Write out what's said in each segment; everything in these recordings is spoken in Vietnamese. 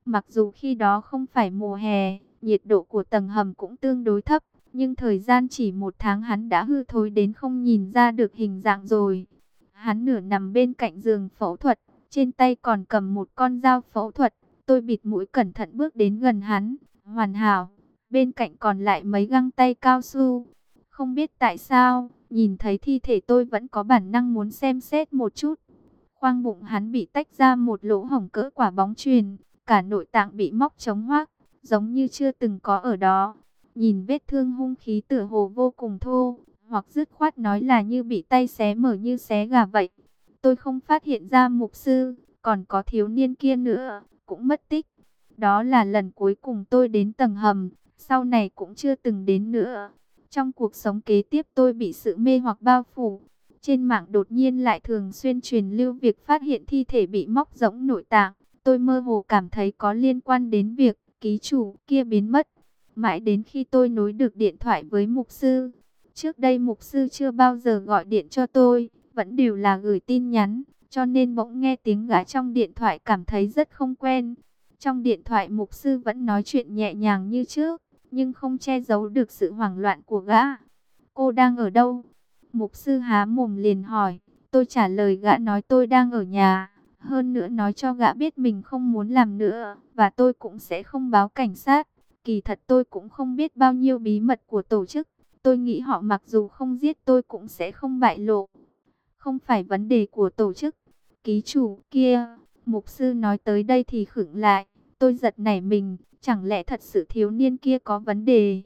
Mặc dù khi đó không phải mùa hè, nhiệt độ của tầng hầm cũng tương đối thấp, nhưng thời gian chỉ 1 tháng hắn đã hư thối đến không nhìn ra được hình dạng rồi. Hắn nửa nằm bên cạnh giường phẫu thuật, trên tay còn cầm một con dao phẫu thuật. Tôi bịt mũi cẩn thận bước đến gần hắn, hoàn hảo. Bên cạnh còn lại mấy găng tay cao su. Không biết tại sao, nhìn thấy thi thể tôi vẫn có bản năng muốn xem xét một chút. Khoang bụng hắn bị tách ra một lỗ hổng cỡ quả bóng chuyền, cả nội tạng bị móc trống hoác, giống như chưa từng có ở đó. Nhìn vết thương hung khí tựa hồ vô cùng thô, hoặc dứt khoát nói là như bị tay xé mở như xé gà vậy. Tôi không phát hiện ra mục sư, còn có thiếu niên kia nữa, cũng mất tích. Đó là lần cuối cùng tôi đến tầng hầm, sau này cũng chưa từng đến nữa. Trong cuộc sống kế tiếp tôi bị sự mê hoặc bao phủ. Trên mạng đột nhiên lại thường xuyên truyền lưu việc phát hiện thi thể bị móc rỗng nội tạng. Tôi mơ hồ cảm thấy có liên quan đến việc ký chủ kia biến mất. Mãi đến khi tôi nối được điện thoại với mục sư. Trước đây mục sư chưa bao giờ gọi điện cho tôi, vẫn đều là gửi tin nhắn, cho nên bỗng nghe tiếng gã trong điện thoại cảm thấy rất không quen. Trong điện thoại mục sư vẫn nói chuyện nhẹ nhàng như trước, nhưng không che giấu được sự hoảng loạn của gã. Cô đang ở đâu? Mục sư há mồm liền hỏi. Tôi trả lời gã nói tôi đang ở nhà. Hơn nữa nói cho gã biết mình không muốn làm nữa, và tôi cũng sẽ không báo cảnh sát. Kỳ thật tôi cũng không biết bao nhiêu bí mật của tổ chức. Tôi nghĩ họ mặc dù không giết tôi cũng sẽ không bại lộ. Không phải vấn đề của tổ chức. Ký chủ kia, mục sư nói tới đây thì khựng lại. Tôi giật nảy mình, chẳng lẽ thật sự thiếu niên kia có vấn đề?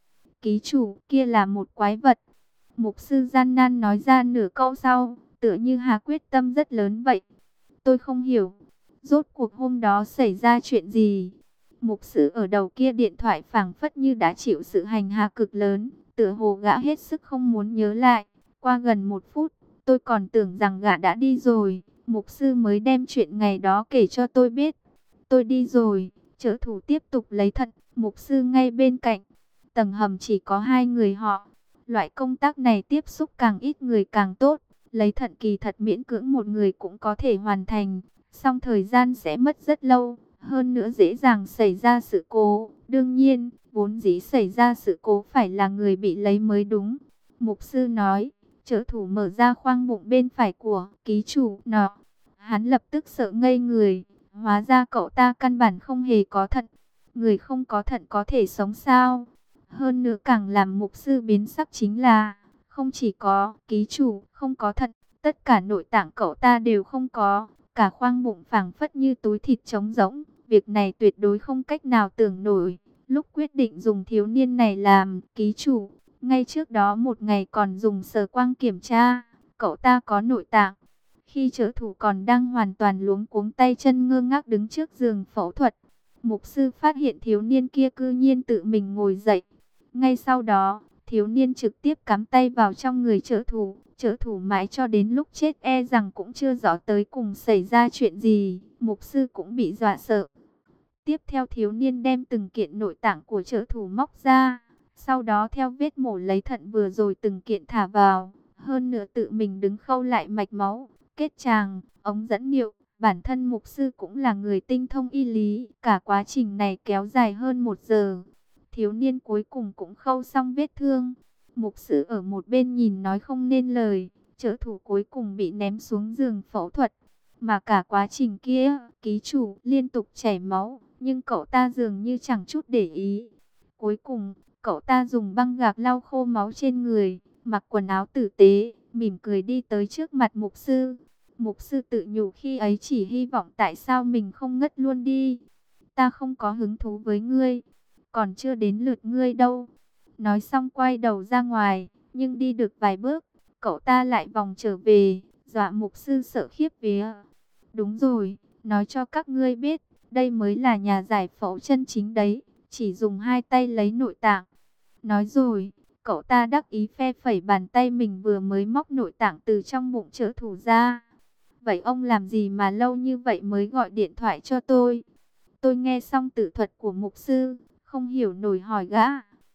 Ký chủ kia là một quái vật. Mục sư gian nan nói ra nửa câu sau, tựa như hà quyết tâm rất lớn vậy. Tôi không hiểu, rốt cuộc hôm đó xảy ra chuyện gì? Mục sư ở đầu kia điện thoại phảng phất như đã chịu sự hành hạ cực lớn, tựa hồ gã hết sức không muốn nhớ lại. Qua gần 1 phút, tôi còn tưởng rằng gã đã đi rồi, mục sư mới đem chuyện ngày đó kể cho tôi biết. Tôi đi rồi, trợ thủ tiếp tục lấy thận, mục sư ngay bên cạnh. Tầng hầm chỉ có 2 người họ. Loại công tác này tiếp xúc càng ít người càng tốt. Lấy thận kỳ thật miễn cưỡng một người cũng có thể hoàn thành. Song thời gian sẽ mất rất lâu. Hơn nữa dễ dàng xảy ra sự cố. Đương nhiên, vốn dĩ xảy ra sự cố phải là người bị lấy mới đúng. Mục sư nói, trợ thủ mở ra khoang bụng bên phải của ký chủ nọ. Hắn lập tức sợ ngây người. Hóa ra cậu ta căn bản không hề có thận. Người không có thận có thể sống sao? Hơn nữa càng làm mục sư biến sắc chính là, không chỉ có ký chủ không có thận, tất cả nội tạng cậu ta đều không có, cả khoang bụng phảng phất như túi thịt trống rỗng. Việc này tuyệt đối không cách nào tưởng nổi. Lúc quyết định dùng thiếu niên này làm ký chủ, ngay trước đó 1 ngày còn dùng sờ quang kiểm tra, cậu ta có nội tạng. Khi trợ thủ còn đang hoàn toàn luống cuống tay chân ngơ ngác đứng trước giường phẫu thuật, mục sư phát hiện thiếu niên kia cư nhiên tự mình ngồi dậy. Ngay sau đó, thiếu niên trực tiếp cắm tay vào trong người trợ thủ mãi cho đến lúc chết e rằng cũng chưa rõ tới cùng xảy ra chuyện gì, mục sư cũng bị dọa sợ. Tiếp theo thiếu niên đem từng kiện nội tạng của trợ thủ móc ra, sau đó theo vết mổ lấy thận vừa rồi từng kiện thả vào, hơn nữa tự mình đứng khâu lại mạch máu, kết tràng, ống dẫn niệu. Bản thân mục sư cũng là người tinh thông y lý, cả quá trình này kéo dài hơn 1 giờ. Thiếu niên cuối cùng cũng khâu xong vết thương. Mục sư ở một bên nhìn nói không nên lời. Trợ thủ cuối cùng bị ném xuống giường phẫu thuật. Mà cả quá trình kia, ký chủ liên tục chảy máu, nhưng cậu ta dường như chẳng chút để ý. Cuối cùng, cậu ta dùng băng gạc lau khô máu trên người, mặc quần áo tử tế, mỉm cười đi tới trước mặt mục sư. Mục sư tự nhủ khi ấy chỉ hy vọng tại sao mình không ngất luôn đi. Ta không có hứng thú với ngươi, còn chưa đến lượt ngươi đâu. Nói xong quay đầu ra ngoài, nhưng đi được vài bước, cậu ta lại vòng trở về, dọa mục sư sợ khiếp vía. Đúng rồi, nói cho các ngươi biết, đây mới là nhà giải phẫu chân chính đấy, chỉ dùng 2 tay lấy nội tạng. Nói rồi, cậu ta đắc ý phe phẩy bàn tay mình vừa mới móc nội tạng từ trong bụng trợ thủ ra. Vậy ông làm gì mà lâu như vậy mới gọi điện thoại cho tôi? Tôi nghe xong tự thuật của mục sư, không hiểu nổi hỏi gã.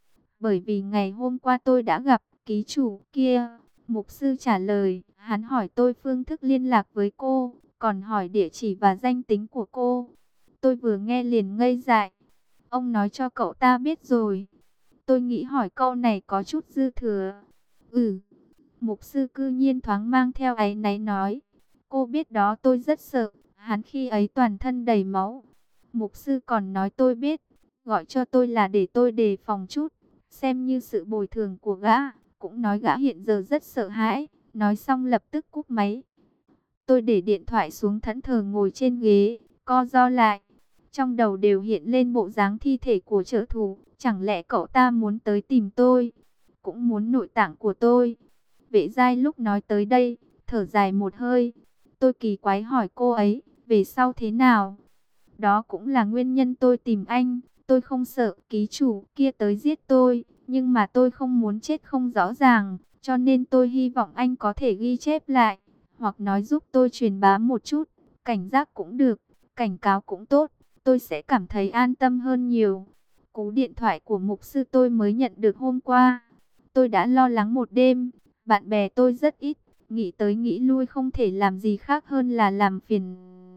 Bởi vì ngày hôm qua tôi đã gặp ký chủ kia. Mục sư trả lời, hắn hỏi tôi phương thức liên lạc với cô, còn hỏi địa chỉ và danh tính của cô. Tôi vừa nghe liền ngây dại. Ông nói cho cậu ta biết rồi. Tôi nghĩ hỏi câu này có chút dư thừa. Ừ, mục sư cư nhiên thoáng mang theo áy náy nói. Cô biết đó, tôi rất sợ. Hắn khi ấy toàn thân đầy máu. Mục sư còn nói tôi biết. Gọi cho tôi là để tôi đề phòng chút. Xem như sự bồi thường của gã. Cũng nói gã hiện giờ rất sợ hãi. Nói xong lập tức cúp máy. Tôi để điện thoại xuống thẫn thờ ngồi trên ghế. Co ro lại. Trong đầu đều hiện lên bộ dáng thi thể của trợ thủ. Chẳng lẽ cậu ta muốn tới tìm tôi? Cũng muốn nội tạng của tôi. Vệ giai lúc nói tới đây, thở dài một hơi. Tôi kỳ quái hỏi cô ấy, về sau thế nào? Đó cũng là nguyên nhân tôi tìm anh. Tôi không sợ ký chủ kia tới giết tôi, nhưng mà tôi không muốn chết không rõ ràng. Cho nên tôi hy vọng anh có thể ghi chép lại, hoặc nói giúp tôi truyền bá một chút. Cảnh giác cũng được, cảnh cáo cũng tốt. Tôi sẽ cảm thấy an tâm hơn nhiều. Cú điện thoại của mục sư tôi mới nhận được hôm qua. Tôi đã lo lắng một đêm. Bạn bè tôi rất ít, nghĩ tới nghĩ lui không thể làm gì khác hơn là làm phiền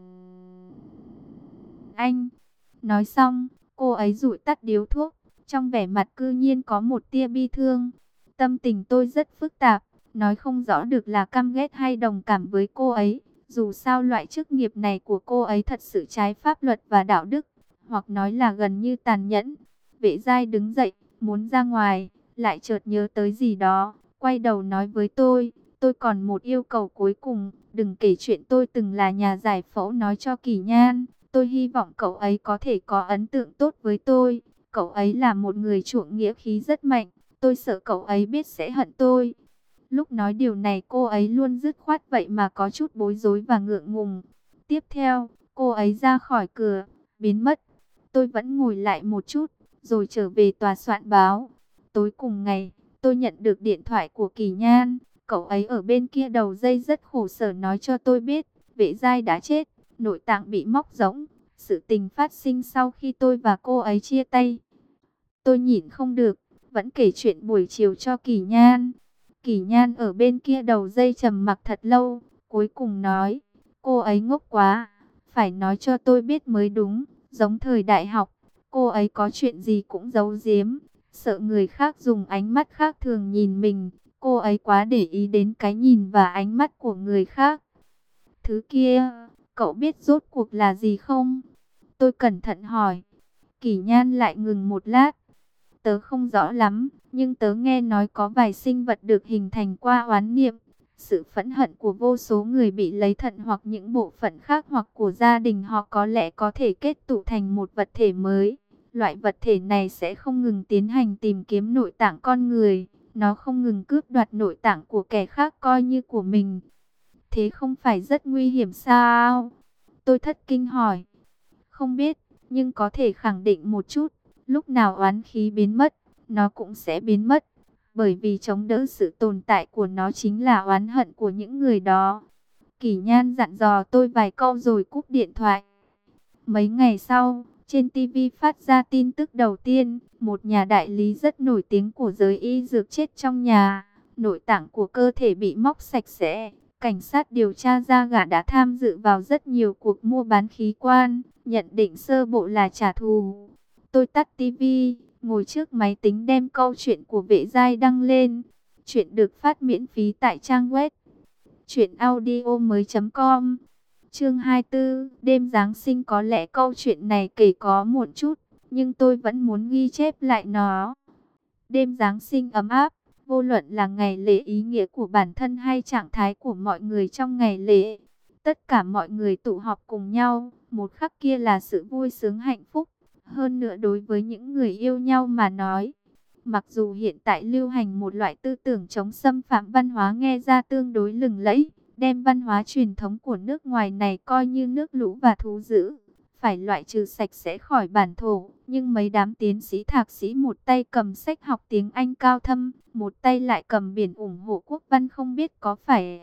anh. Nói xong, cô ấy dụi tắt điếu thuốc, trong vẻ mặt cư nhiên có một tia bi thương. Tâm tình tôi rất phức tạp, nói không rõ được là căm ghét hay đồng cảm với cô ấy. Dù sao loại chức nghiệp này của cô ấy thật sự trái pháp luật và đạo đức, hoặc nói là gần như tàn nhẫn. Vệ giai đứng dậy, muốn ra ngoài, lại chợt nhớ tới gì đó, quay đầu nói với tôi còn một yêu cầu cuối cùng, đừng kể chuyện tôi từng là nhà giải phẫu nói cho Kỳ Nhan. Tôi hy vọng cậu ấy có thể có ấn tượng tốt với tôi. Cậu ấy là một người chuộng nghĩa khí rất mạnh. Tôi sợ cậu ấy biết sẽ hận tôi. Lúc nói điều này cô ấy luôn dứt khoát vậy mà có chút bối rối và ngượng ngùng. Tiếp theo, cô ấy ra khỏi cửa, biến mất. Tôi vẫn ngồi lại một chút, rồi trở về tòa soạn báo. Tối cùng ngày, tôi nhận được điện thoại của Kỳ Nhan. Cậu ấy ở bên kia đầu dây rất khổ sở nói cho tôi biết, Vệ giai đã chết, nội tạng bị móc rỗng. Sự tình phát sinh sau khi tôi và cô ấy chia tay. Tôi nhịn không được, vẫn kể chuyện buổi chiều cho Kỳ Nhan. Kỳ Nhan ở bên kia đầu dây trầm mặc thật lâu, cuối cùng nói, cô ấy ngốc quá, phải nói cho tôi biết mới đúng, giống thời đại học, cô ấy có chuyện gì cũng giấu giếm, sợ người khác dùng ánh mắt khác thường nhìn mình, cô ấy quá để ý đến cái nhìn và ánh mắt của người khác. Thứ kia, cậu biết rốt cuộc là gì không? Tôi cẩn thận hỏi. Kỳ Nhan lại ngừng một lát. Tớ không rõ lắm, nhưng tớ nghe nói có vài sinh vật được hình thành qua oán niệm. Sự phẫn hận của vô số người bị lấy thận hoặc những bộ phận khác hoặc của gia đình họ có lẽ có thể kết tụ thành một vật thể mới. Loại vật thể này sẽ không ngừng tiến hành tìm kiếm nội tạng con người. Nó không ngừng cướp đoạt nội tạng của kẻ khác coi như của mình. Thế không phải rất nguy hiểm sao? Tôi thất kinh hỏi. Không biết, nhưng có thể khẳng định một chút. Lúc nào oán khí biến mất, nó cũng sẽ biến mất. Bởi vì chống đỡ sự tồn tại của nó chính là oán hận của những người đó. Kỳ Nhan dặn dò tôi vài câu rồi cúp điện thoại. Mấy ngày sau, trên TV phát ra tin tức đầu tiên. Một nhà đại lý rất nổi tiếng của giới y dược chết trong nhà. Nội tạng của cơ thể bị móc sạch sẽ. Cảnh sát điều tra ra gã đã tham dự vào rất nhiều cuộc mua bán khí quan. Nhận định sơ bộ là trả thù. Tôi tắt tivi, ngồi trước máy tính đem câu chuyện của Vệ giai đăng lên. Chuyện được phát miễn phí tại trang web truyệnaudiomoi.com. Chương 24, đêm Giáng sinh. Có lẽ câu chuyện này kể có muộn chút, nhưng tôi vẫn muốn ghi chép lại nó. Đêm Giáng sinh ấm áp, vô luận là ngày lễ ý nghĩa của bản thân hay trạng thái của mọi người trong ngày lễ. Tất cả mọi người tụ họp cùng nhau, một khắc kia là sự vui sướng hạnh phúc. Hơn nữa đối với những người yêu nhau mà nói, mặc dù hiện tại lưu hành một loại tư tưởng chống xâm phạm văn hóa nghe ra tương đối lừng lẫy, đem văn hóa truyền thống của nước ngoài này coi như nước lũ và thú dữ, phải loại trừ sạch sẽ khỏi bản thổ. Nhưng mấy đám tiến sĩ thạc sĩ một tay cầm sách học tiếng Anh cao thâm, một tay lại cầm biển ủng hộ quốc văn, không biết có phải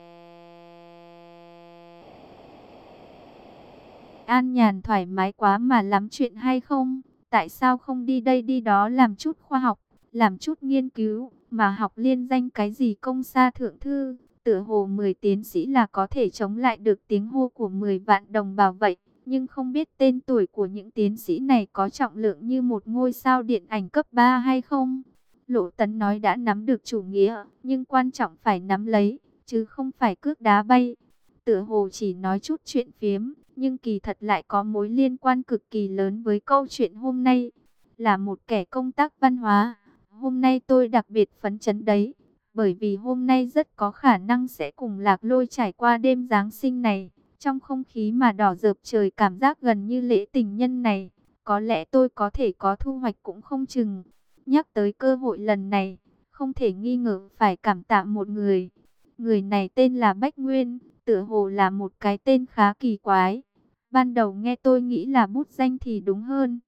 an nhàn thoải mái quá mà lắm chuyện hay không? Tại sao không đi đây đi đó làm chút khoa học, làm chút nghiên cứu, mà học liên danh cái gì công sa thượng thư? Tựa hồ 10 tiến sĩ là có thể chống lại được tiếng hô của 10 vạn đồng bào vậy. nhưng không biết tên tuổi của những tiến sĩ này có trọng lượng như một ngôi sao điện ảnh cấp 3 hay không. Lộ Tấn nói đã nắm được chủ nghĩa, nhưng quan trọng phải nắm lấy, chứ không phải cước đá bay. Tựa hồ chỉ nói chút chuyện phiếm, nhưng kỳ thật lại có mối liên quan cực kỳ lớn với câu chuyện hôm nay. Là một kẻ công tác văn hóa, hôm nay tôi đặc biệt phấn chấn đấy, bởi vì hôm nay rất có khả năng sẽ cùng Lạc Lôi trải qua đêm Giáng sinh này. Trong không khí mà đỏ rợp trời, cảm giác gần như lễ tình nhân này, có lẽ tôi có thể có thu hoạch cũng không chừng. Nhắc tới cơ hội lần này, không thể nghi ngờ phải cảm tạ một người. Người này tên là Bách Nguyên, tựa hồ là một cái tên khá kỳ quái. Ban đầu nghe tôi nghĩ là bút danh thì đúng hơn.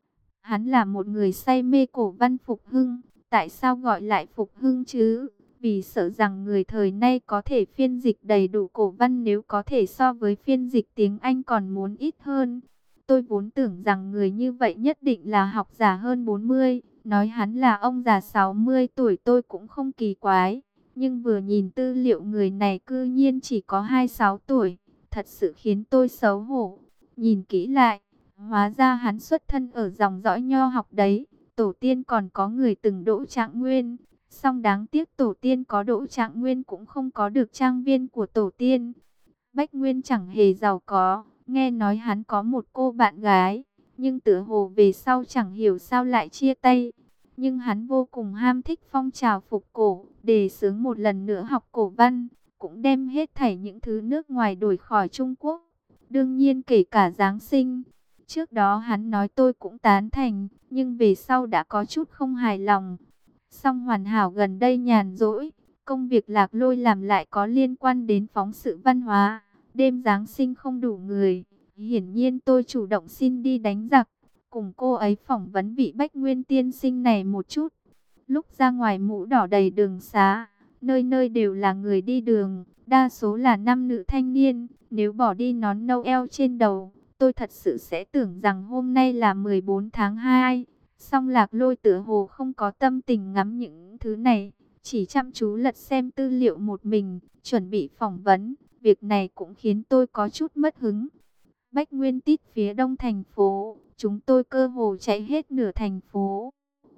Hắn là một người say mê cổ văn phục hưng. Tại sao gọi lại phục hưng chứ? Vì sợ rằng người thời nay có thể phiên dịch đầy đủ cổ văn, nếu có thể so với phiên dịch tiếng Anh còn muốn ít hơn. Tôi vốn tưởng rằng người như vậy nhất định là học giả hơn 40, nói hắn là ông già 60 tuổi tôi cũng không kỳ quái. Nhưng vừa nhìn tư liệu, người này cư nhiên chỉ có 26 tuổi, thật sự khiến tôi xấu hổ. Nhìn kỹ lại, hóa ra hắn xuất thân ở dòng dõi nho học đấy, tổ tiên còn có người từng đỗ trạng nguyên. Song đáng tiếc tổ tiên có đỗ trạng nguyên cũng không có được trang viên của tổ tiên. Bách Nguyên chẳng hề giàu có, nghe nói hắn có một cô bạn gái, nhưng tựa hồ về sau chẳng hiểu sao lại chia tay. Nhưng hắn vô cùng ham thích phong trào phục cổ, đề xướng một lần nữa học cổ văn, cũng đem hết thảy những thứ nước ngoài đổi khỏi Trung Quốc, đương nhiên kể cả Giáng sinh. Trước đó hắn nói tôi cũng tán thành, nhưng về sau đã có chút không hài lòng. Song Hoàn Hảo gần đây nhàn rỗi, công việc Lạc Lôi làm lại có liên quan đến phóng sự văn hóa. Đêm Giáng sinh không đủ người, hiển nhiên tôi chủ động xin đi đánh giặc, cùng cô ấy phỏng vấn vị Bách Nguyên tiên sinh này một chút. Lúc ra ngoài, mũ đỏ đầy đường xá, nơi nơi đều là người đi đường, đa số là nam nữ thanh niên. Nếu bỏ đi nón Noel trên đầu, tôi thật sự sẽ tưởng rằng hôm nay là 14 tháng 2. Song Lạc Lôi tựa hồ không có tâm tình ngắm những thứ này, chỉ chăm chú lật xem tư liệu một mình, chuẩn bị phỏng vấn. Việc này cũng khiến tôi có chút mất hứng. Bách Nguyên tít phía đông thành phố, chúng tôi cơ hồ chạy hết nửa thành phố.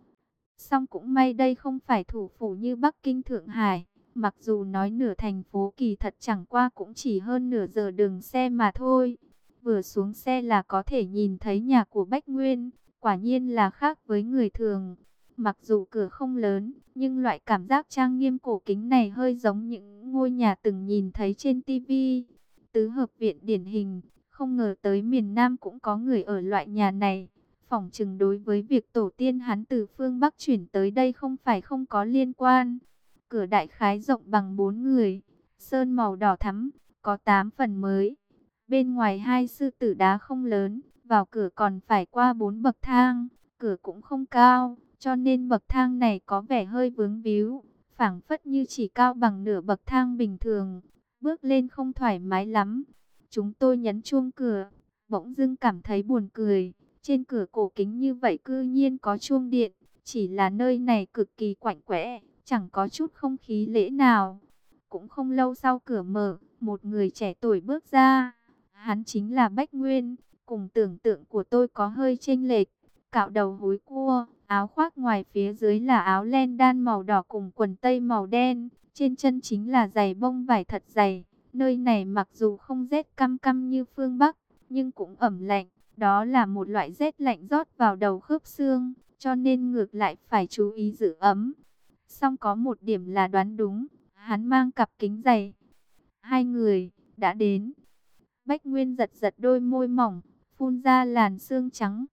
Song cũng may đây không phải thủ phủ như Bắc Kinh, Thượng Hải. Mặc dù nói nửa thành phố, kỳ thật chẳng qua cũng chỉ hơn nửa giờ đường xe mà thôi. Vừa xuống xe là có thể nhìn thấy nhà của Bách Nguyên. Quả nhiên là khác với người thường. Mặc dù cửa không lớn, nhưng loại cảm giác trang nghiêm cổ kính này hơi giống những ngôi nhà từng nhìn thấy trên tivi. Tứ hợp viện điển hình, không ngờ tới miền Nam cũng có người ở loại nhà này. Phỏng chừng đối với việc tổ tiên hắn từ phương Bắc chuyển tới đây không phải không có liên quan. Cửa đại khái rộng bằng 4 người, sơn màu đỏ thắm, có 8 phần mới. Bên ngoài hai sư tử đá không lớn, vào cửa còn phải qua 4 bậc thang. Cửa cũng không cao, cho nên bậc thang này có vẻ hơi vướng víu, phảng phất như chỉ cao bằng nửa bậc thang bình thường. Bước lên không thoải mái lắm. Chúng tôi nhấn chuông cửa, bỗng dưng cảm thấy buồn cười. Trên cửa cổ kính như vậy cư nhiên có chuông điện, chỉ là nơi này cực kỳ quạnh quẽ, chẳng có chút không khí lễ nào. Cũng không lâu sau cửa mở, một người trẻ tuổi bước ra. Hắn chính là Bách Nguyên, cùng tưởng tượng của tôi có hơi chênh lệch. Cạo đầu húi cua, áo khoác ngoài phía dưới là áo len đan màu đỏ cùng quần tây màu đen. Trên chân chính là giày bông vải thật dày. Nơi này mặc dù không rét căm căm như phương Bắc, nhưng cũng ẩm lạnh. Đó là một loại rét lạnh rót vào đầu khớp xương, cho nên ngược lại phải chú ý giữ ấm. Song có một điểm là đoán đúng, hắn mang cặp kính dày. Hai người đã đến. Bách Nguyên giật giật đôi môi mỏng, phun ra làn sương trắng.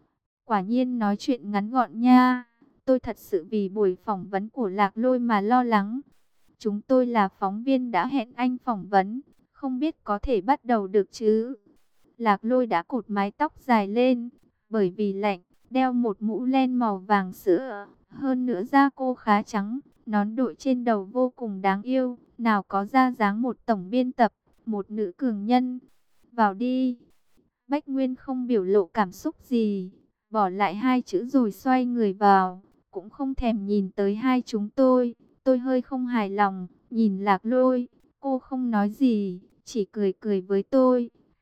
Quả nhiên nói chuyện ngắn gọn nha. Tôi thật sự vì buổi phỏng vấn của Lạc Lôi mà lo lắng. Chúng tôi là phóng viên đã hẹn anh phỏng vấn, không biết có thể bắt đầu được chứ? Lạc Lôi đã cột mái tóc dài lên, bởi vì lạnh, đeo một mũ len màu vàng sữa. Hơn nữa da cô khá trắng, nón đội trên đầu vô cùng đáng yêu. Nào có da dáng một tổng biên tập, một nữ cường nhân. Vào đi. Bách Nguyên không biểu lộ cảm xúc gì, bỏ lại hai chữ rồi xoay người vào, cũng không thèm nhìn tới hai chúng tôi. Tôi hơi không hài lòng, nhìn Lạc Lôi, cô không nói gì, chỉ cười cười với tôi.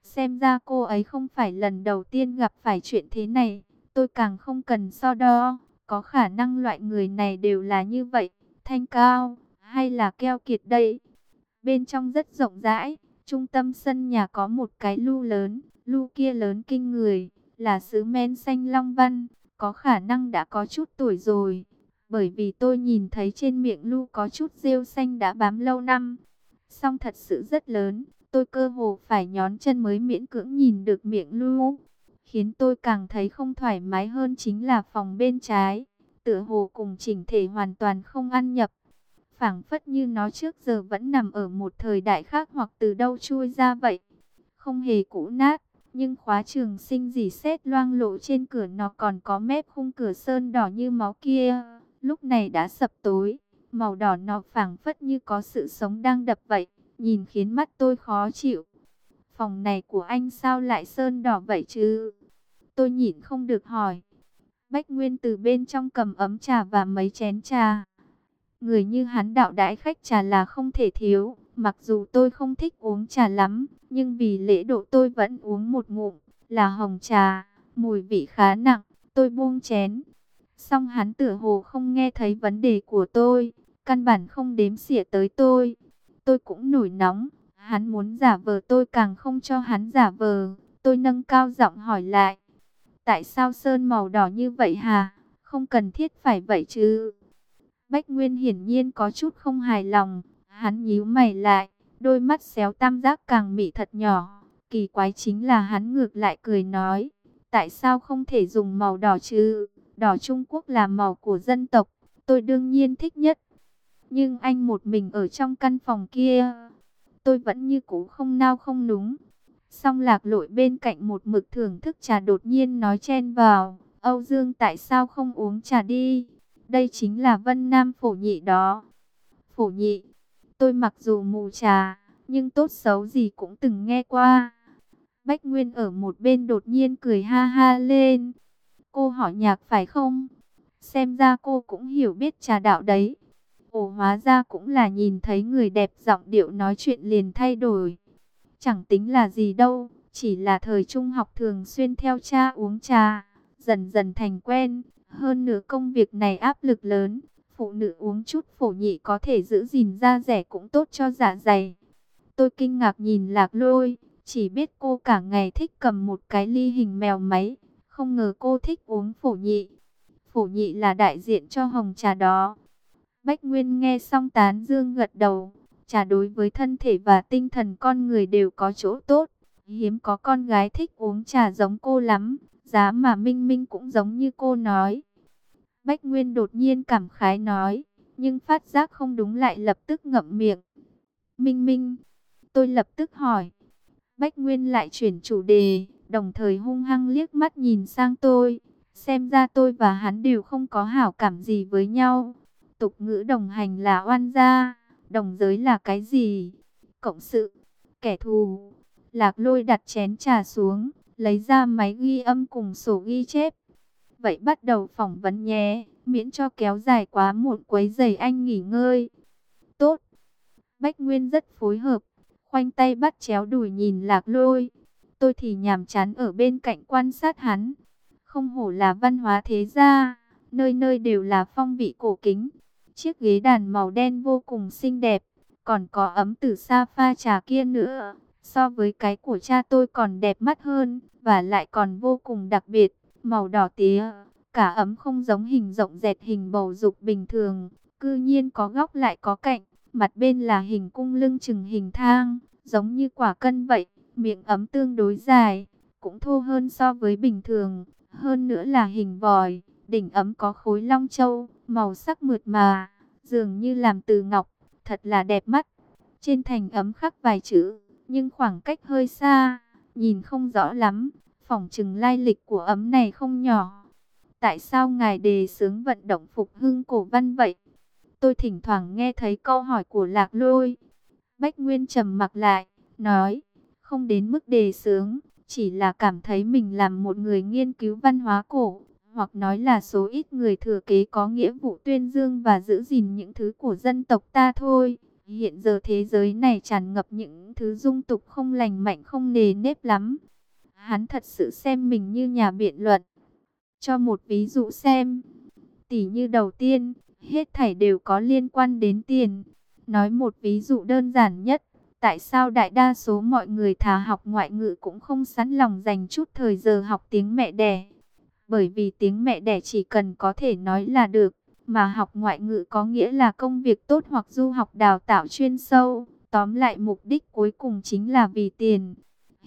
Xem ra cô ấy không phải lần đầu tiên gặp phải chuyện thế này. Tôi càng không cần so đo. Có khả năng loại người này đều là như vậy. Thanh cao, hay là keo kiệt đây? Bên trong rất rộng rãi. Trung tâm sân nhà có một cái lu lớn. Lu kia lớn kinh người. Là sứ men xanh long văn. Có khả năng đã có chút tuổi rồi. Bởi vì tôi nhìn thấy trên miệng lu có chút rêu xanh đã bám lâu năm. Song thật sự rất lớn. Tôi cơ hồ phải nhón chân mới miễn cưỡng nhìn được miệng lu. Khiến tôi càng thấy không thoải mái hơn chính là phòng bên trái. Tựa hồ cùng chỉnh thể hoàn toàn không ăn nhập. Phảng phất như nó trước giờ vẫn nằm ở một thời đại khác hoặc từ đâu chui ra vậy. Không hề cũ nát, nhưng khóa trường sinh rỉ sét loang lổ trên cửa nó còn có mép khung cửa sơn đỏ như máu kia. Lúc này đã sập tối, màu đỏ nó phảng phất như có sự sống đang đập vậy, nhìn khiến mắt tôi khó chịu. Phòng này của anh sao lại sơn đỏ vậy chứ? Tôi nhịn không được hỏi. Bách Nguyên từ bên trong cầm ấm trà và mấy chén trà. Người như hắn đạo đãi khách trà là không thể thiếu. Mặc dù tôi không thích uống trà lắm, nhưng vì lễ độ tôi vẫn uống một ngụm. Là hồng trà, mùi vị khá nặng, tôi buông chén. Song hắn tựa hồ không nghe thấy vấn đề của tôi, căn bản không đếm xỉa tới tôi. Tôi cũng nổi nóng, hắn muốn giả vờ tôi càng không cho hắn giả vờ. Tôi nâng cao giọng hỏi lại. Tại sao sơn màu đỏ như vậy hả? Không cần thiết phải vậy chứ. Bách Nguyên hiển nhiên có chút không hài lòng. Hắn nhíu mày lại, đôi mắt xéo tam giác càng mị thật nhỏ. Kỳ quái chính là hắn ngược lại cười nói. Tại sao không thể dùng màu đỏ chứ? Đỏ Trung Quốc là màu của dân tộc, tôi đương nhiên thích nhất. Nhưng anh một mình ở trong căn phòng kia, tôi vẫn như cũ không nao không núng. Song Lạc Lội bên cạnh một mực thưởng thức trà đột nhiên nói chen vào. Âu Dương tại sao không uống trà đi? Đây chính là Vân Nam phổ nhị đó. Phổ nhị, tôi mặc dù mù trà, nhưng tốt xấu gì cũng từng nghe qua. Bách Nguyên ở một bên đột nhiên cười ha ha lên. Cô hỏi nhạc phải không? Xem ra cô cũng hiểu biết trà đạo đấy. Ồ, hóa ra cũng là nhìn thấy người đẹp giọng điệu nói chuyện liền thay đổi. Chẳng tính là gì đâu, chỉ là thời trung học thường xuyên theo cha uống trà, dần dần thành quen. Hơn nữa công việc này áp lực lớn, phụ nữ uống chút phổ nhị có thể giữ gìn da dẻ cũng tốt cho dạ dày. Tôi kinh ngạc nhìn Lạc Lôi, chỉ biết cô cả ngày thích cầm một cái ly hình mèo máy, không ngờ cô thích uống phổ nhị. Phổ nhị là đại diện cho hồng trà đó. Bách Nguyên nghe xong tán dương gật đầu. Trà đối với thân thể và tinh thần con người đều có chỗ tốt. Hiếm có con gái thích uống trà giống cô lắm. Giá mà Minh Minh cũng giống như cô nói. Bách Nguyên đột nhiên cảm khái nói. Nhưng phát giác không đúng lại lập tức ngậm miệng. Minh Minh, tôi lập tức hỏi. Bách Nguyên lại chuyển chủ đề, đồng thời hung hăng liếc mắt nhìn sang tôi. Xem ra tôi và hắn đều không có hảo cảm gì với nhau. Tục ngữ đồng hành là oan gia, đồng giới là cái gì? Cộng sự, kẻ thù. Lạc Lôi đặt chén trà xuống, lấy ra máy ghi âm cùng sổ ghi chép. Vậy bắt đầu phỏng vấn nhé, miễn cho kéo dài quá muộn quấy rầy anh nghỉ ngơi. Tốt. Bách Nguyên rất phối hợp, khoanh tay bắt chéo đùi nhìn Lạc Lôi. Tôi thì nhàm chán ở bên cạnh quan sát hắn. Không hổ là văn hóa thế gia, nơi nơi đều là phong vị cổ kính. Chiếc ghế đàn màu đen vô cùng xinh đẹp, còn có ấm từ xa pha trà kia nữa. So với cái của cha tôi còn đẹp mắt hơn, và lại còn vô cùng đặc biệt, màu đỏ tía. Cả ấm không giống hình rộng dẹt hình bầu dục bình thường, cư nhiên có góc lại có cạnh, mặt bên là hình cung lưng chừng hình thang, giống như quả cân vậy. Miệng ấm tương đối dài, cũng thô hơn so với bình thường, hơn nữa là hình vòi. Đỉnh ấm có khối long châu, màu sắc mượt mà, dường như làm từ ngọc, thật là đẹp mắt. Trên thành ấm khắc vài chữ, nhưng khoảng cách hơi xa, nhìn không rõ lắm. Phỏng chừng lai lịch của ấm này không nhỏ. Tại sao ngài đề xướng vận động phục hưng cổ văn vậy? Tôi thỉnh thoảng nghe thấy câu hỏi của Lạc Lôi. Bách Nguyên trầm mặc lại, nói, không đến mức đề xướng, chỉ là cảm thấy mình làm một người nghiên cứu văn hóa cổ, hoặc nói là số ít người thừa kế có nghĩa vụ tuyên dương và giữ gìn những thứ của dân tộc ta thôi. Hiện giờ thế giới này tràn ngập những thứ dung tục không lành mạnh không nề nếp lắm. Hắn thật sự xem mình như nhà biện luận. Cho một ví dụ xem. Tỷ như đầu tiên, hết thảy đều có liên quan đến tiền. Nói một ví dụ đơn giản nhất. Tại sao đại đa số mọi người thà học ngoại ngữ cũng không sẵn lòng dành chút thời giờ học tiếng mẹ đẻ? Bởi vì tiếng mẹ đẻ chỉ cần có thể nói là được. Mà học ngoại ngữ có nghĩa là công việc tốt hoặc du học đào tạo chuyên sâu. Tóm lại mục đích cuối cùng chính là vì tiền.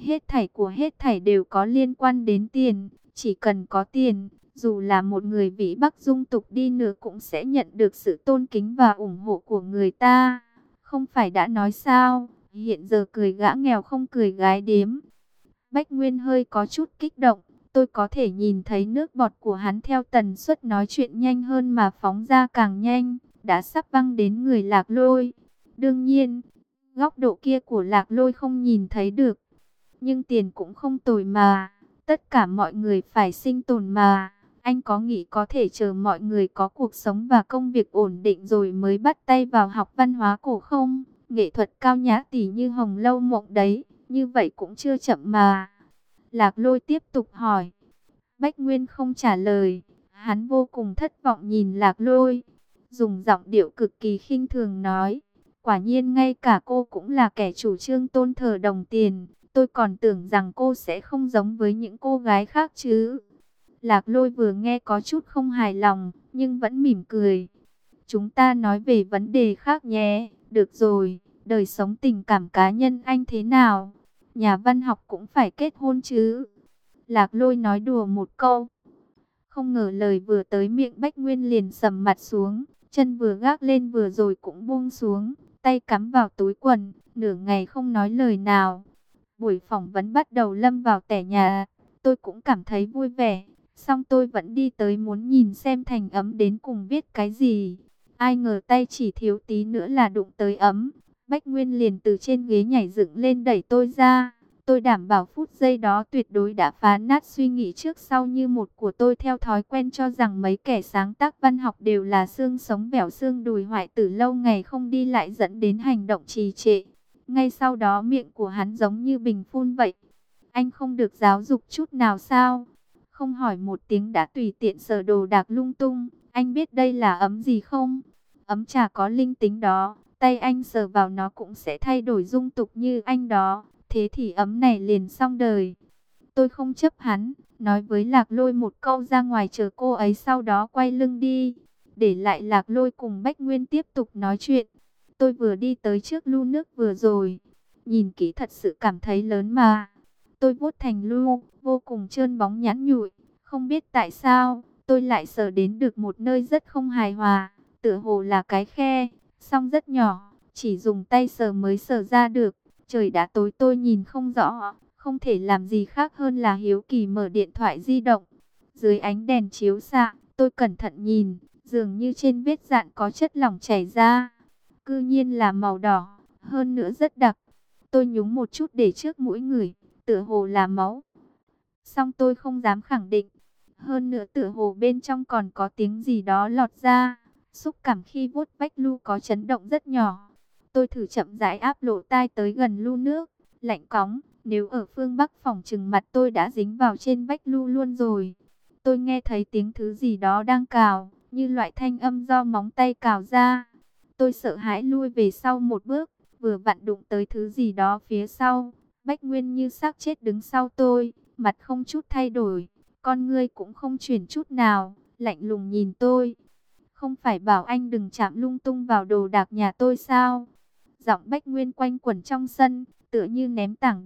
Hết thảy đều có liên quan đến tiền. Chỉ cần có tiền, dù là một người vĩ bắc dung tục đi nữa cũng sẽ nhận được sự tôn kính và ủng hộ của người ta. Không phải đã nói sao, hiện giờ cười gã nghèo không cười gái điếm. Bách Nguyên hơi có chút kích động. Tôi có thể nhìn thấy nước bọt của hắn theo tần suất nói chuyện nhanh hơn mà phóng ra càng nhanh, đã sắp văng đến người Lạc Lôi. Đương nhiên, góc độ kia của Lạc Lôi không nhìn thấy được. Nhưng tiền cũng không tồi mà, tất cả mọi người phải sinh tồn mà. Anh có nghĩ có thể chờ mọi người có cuộc sống và công việc ổn định rồi mới bắt tay vào học văn hóa cổ không? Nghệ thuật cao nhã tỉ như Hồng Lâu Mộng đấy, như vậy cũng chưa chậm mà. Lạc Lôi tiếp tục hỏi. Bách Nguyên không trả lời. Hắn vô cùng thất vọng nhìn Lạc Lôi. Dùng giọng điệu cực kỳ khinh thường nói. Quả nhiên ngay cả cô cũng là kẻ chủ trương tôn thờ đồng tiền. Tôi còn tưởng rằng cô sẽ không giống với những cô gái khác chứ. Lạc Lôi vừa nghe có chút không hài lòng, nhưng vẫn mỉm cười. Chúng ta nói về vấn đề khác nhé. Được rồi, đời sống tình cảm cá nhân anh thế nào? Nhà văn học cũng phải kết hôn chứ? Lạc Lôi nói đùa một câu. Không ngờ lời vừa tới miệng Bách Nguyên liền sầm mặt xuống. Chân vừa gác lên vừa rồi cũng buông xuống. Tay cắm vào túi quần, nửa ngày không nói lời nào. Buổi phỏng vấn bắt đầu lâm vào tẻ nhà. Tôi cũng cảm thấy vui vẻ. Xong tôi vẫn đi tới muốn nhìn xem Thành Ấm đến cùng viết cái gì. Ai ngờ tay chỉ thiếu tí nữa là đụng tới Ấm. Bách Nguyên liền từ trên ghế nhảy dựng lên đẩy tôi ra. Tôi đảm bảo phút giây đó tuyệt đối đã phá nát suy nghĩ trước sau như một của tôi theo thói quen cho rằng mấy kẻ sáng tác văn học đều là xương sống bẻo xương đùi hoại tử lâu ngày không đi lại dẫn đến hành động trì trệ. Ngay sau đó miệng của hắn giống như bình phun vậy. Anh không được giáo dục chút nào sao? Không hỏi một tiếng đã tùy tiện sờ đồ đạc lung tung. Anh biết đây là ấm gì không? Ấm trà có linh tính đó. Tay anh sờ vào nó cũng sẽ thay đổi dung tục như anh đó. Thế thì ấm này liền xong đời. Tôi không chấp hắn, nói với Lạc Lôi một câu ra ngoài chờ cô ấy sau đó quay lưng đi. Để lại Lạc Lôi cùng Bách Nguyên tiếp tục nói chuyện. Tôi vừa đi tới trước lu nước vừa rồi. Nhìn kỹ thật sự cảm thấy lớn mà. Tôi vuốt thành lu, vô cùng trơn bóng nhẵn nhụi. Không biết tại sao, tôi lại sờ đến được một nơi rất không hài hòa. Tựa hồ là cái khe, song rất nhỏ, chỉ dùng tay sờ mới sờ ra được. Trời đã tối tôi nhìn không rõ, không thể làm gì khác hơn là hiếu kỳ mở điện thoại di động. Dưới ánh đèn chiếu xạ, tôi cẩn thận nhìn, dường như trên vết dạn có chất lỏng chảy ra. Cư nhiên là màu đỏ, hơn nữa rất đặc. Tôi nhúng một chút để trước mũi ngửi, tựa hồ là máu. Song tôi không dám khẳng định. Hơn nữa tựa hồ bên trong còn có tiếng gì đó lọt ra. Xúc cảm khi vuốt vách lu có chấn động rất nhỏ. Tôi thử chậm rãi áp lỗ tai tới gần lu nước. Lạnh cóng, nếu ở phương Bắc phòng chừng mặt tôi đã dính vào trên vách lu luôn rồi. Tôi nghe thấy tiếng thứ gì đó đang cào, như loại thanh âm do móng tay cào ra. Tôi sợ hãi lui về sau một bước, vừa vặn đụng tới thứ gì đó phía sau. Bách Nguyên như xác chết đứng sau tôi, mặt không chút thay đổi, con ngươi cũng không chuyển chút nào, lạnh lùng nhìn tôi. Không phải bảo anh đừng chạm lung tung vào đồ đạc nhà tôi sao? Giọng Bách Nguyên quanh quẩn trong sân, tựa như ném tảng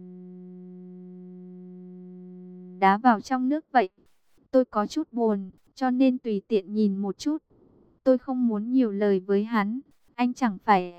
đá vào trong nước vậy. Tôi có chút buồn, cho nên tùy tiện nhìn một chút. Tôi không muốn nhiều lời với hắn. Anh chẳng phải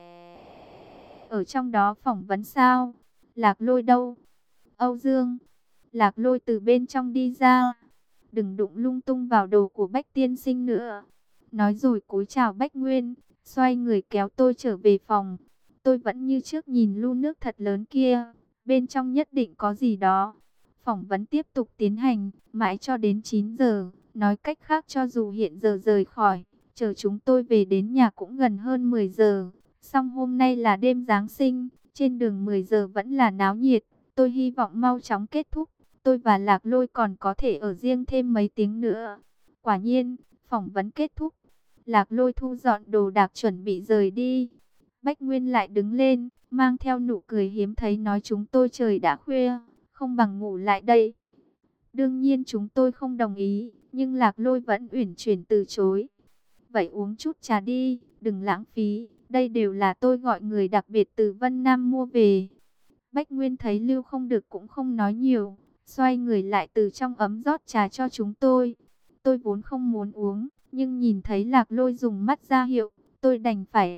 ở trong đó phỏng vấn sao? Lạc Lôi đâu? Âu Dương. Lạc Lôi từ bên trong đi ra. Đừng đụng lung tung vào đồ của Bách tiên sinh nữa. Nói rồi cúi chào Bách Nguyên, xoay người kéo tôi trở về phòng. Tôi vẫn như trước nhìn lu nước thật lớn kia. Bên trong nhất định có gì đó. Phỏng vấn tiếp tục tiến hành, mãi cho đến 9 giờ. Nói cách khác cho dù hiện giờ rời khỏi, chờ chúng tôi về đến nhà cũng gần hơn 10 giờ. Song hôm nay là đêm Giáng sinh, trên đường 10 giờ vẫn là náo nhiệt. Tôi hy vọng mau chóng kết thúc. Tôi và Lạc Lôi còn có thể ở riêng thêm mấy tiếng nữa. Quả nhiên, phỏng vấn kết thúc. Lạc Lôi thu dọn đồ đạc chuẩn bị rời đi. Bách Nguyên lại đứng lên, mang theo nụ cười hiếm thấy nói chúng tôi trời đã khuya, không bằng ngủ lại đây. Đương nhiên chúng tôi không đồng ý, nhưng Lạc Lôi vẫn uyển chuyển từ chối. Vậy uống chút trà đi, đừng lãng phí, đây đều là tôi gọi người đặc biệt từ Vân Nam mua về. Bách Nguyên thấy lưu không được cũng không nói nhiều, xoay người lại từ trong ấm rót trà cho chúng tôi. Tôi vốn không muốn uống, nhưng nhìn thấy Lạc Lôi dùng mắt ra hiệu, tôi đành phải